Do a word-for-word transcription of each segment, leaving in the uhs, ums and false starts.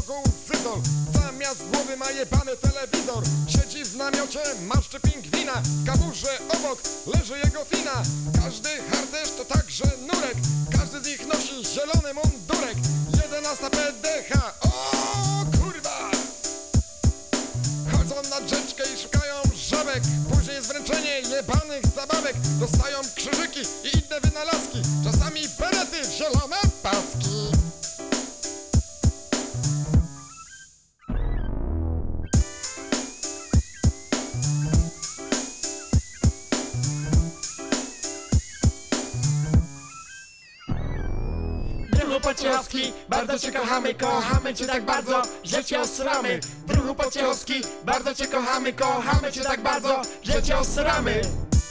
wokół zyzol. Zamiast głowy ma jebany telewizor. Siedzi w namiocie, maszczy pingwina. W kaburze obok leży jego fina. Każdy harcerz to także nurek. Każdy z nich nosi zielony mundurek. Jedenasta P D H. O kurwa! Chodzą nad rzeczkę i szukają żabek. Później jest wręczenie jebanych zabawek. Dostają krzyżyki i inne wynalazki. Czasami berety w zielone paski. Druhu Pociechowski, bardzo cię kochamy, kochamy cię tak bardzo, że cię osramy. Druhu Pociechowski, bardzo cię kochamy, kochamy cię tak bardzo, że cię osramy.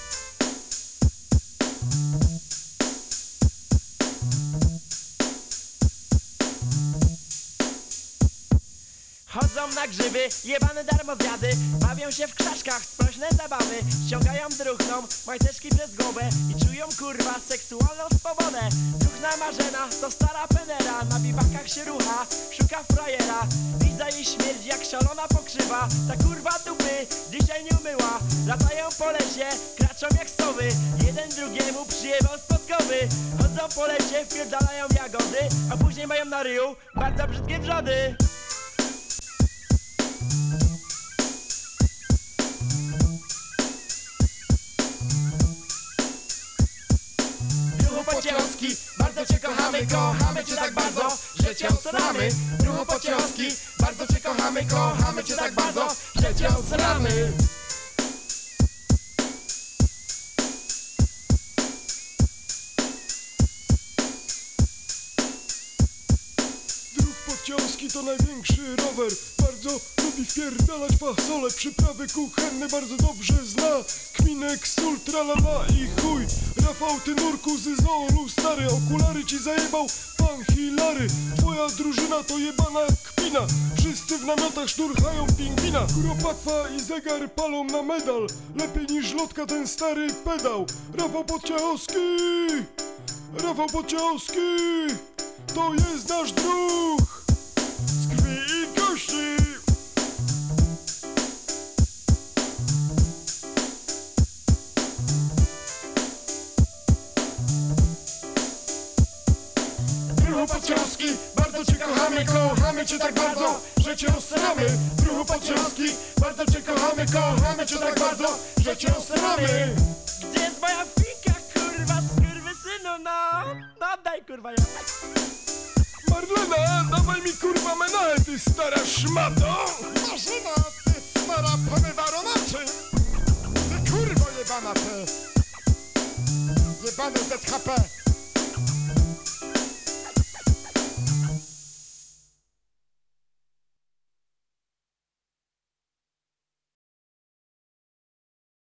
Chodzą na grzyby, jebane darmozjady. Bawią się w krzaczkach, sprośne zabawy. Ściągają druchną, majteczki przez głowę. I czują kurwa seksualną swobodę. Druchna Marzena to stara penera. Na biwakach się rucha, szuka frajera. Liza jej śmierdzi jak szalona pokrzywa. Ta kurwa dupy dzisiaj nie umyła. Latają po lesie, kraczą jak sowy. Jeden drugiemu przyjebał spotkowy. Chodzą po lesie, wpierdalają jagody. A później mają na ryju bardzo brzydkie wrzody. Druhu Pociechowski, bardzo cię kochamy, kochamy cię tak bardzo, że cię osramy. Druhu Pociechowski, bardzo cię kochamy, kochamy cię tak bardzo, że cię osramy. Druh Pociechowski to największy rower. Bardzo lubi wpierdalać fasole. Przyprawy kuchenne bardzo dobrze zna. Kminek, sól, tralala i chuj. Rafał, ty nurku z zoolu stary. Okulary ci zajebał pan Hilary. Twoja drużyna to jebana kpina. Wszyscy w namiotach szturchają pingwina. Kuropatwa i zegar palą na medal. Lepiej niż lotka ten stary pedał. Rafał Pociechowski, Rafał Pociechowski, to jest nasz druh z krwi i kości. Druhu Pociechowski, bardzo cię kochamy, kochamy cię tak bardzo, że cię osramy. Druhu Pociechowski, bardzo cię kochamy, kochamy cię tak bardzo, że cię osramy. Gdzie jest moja finka, kurwa, skurwysynu, no? No daj kurwa ją. Marlena, dawaj mi kurwa menałę, ty stara szmato. Marzyna, ty stara pomywaro naczy. Ty kurwo jebana ty. Jebany Z H P.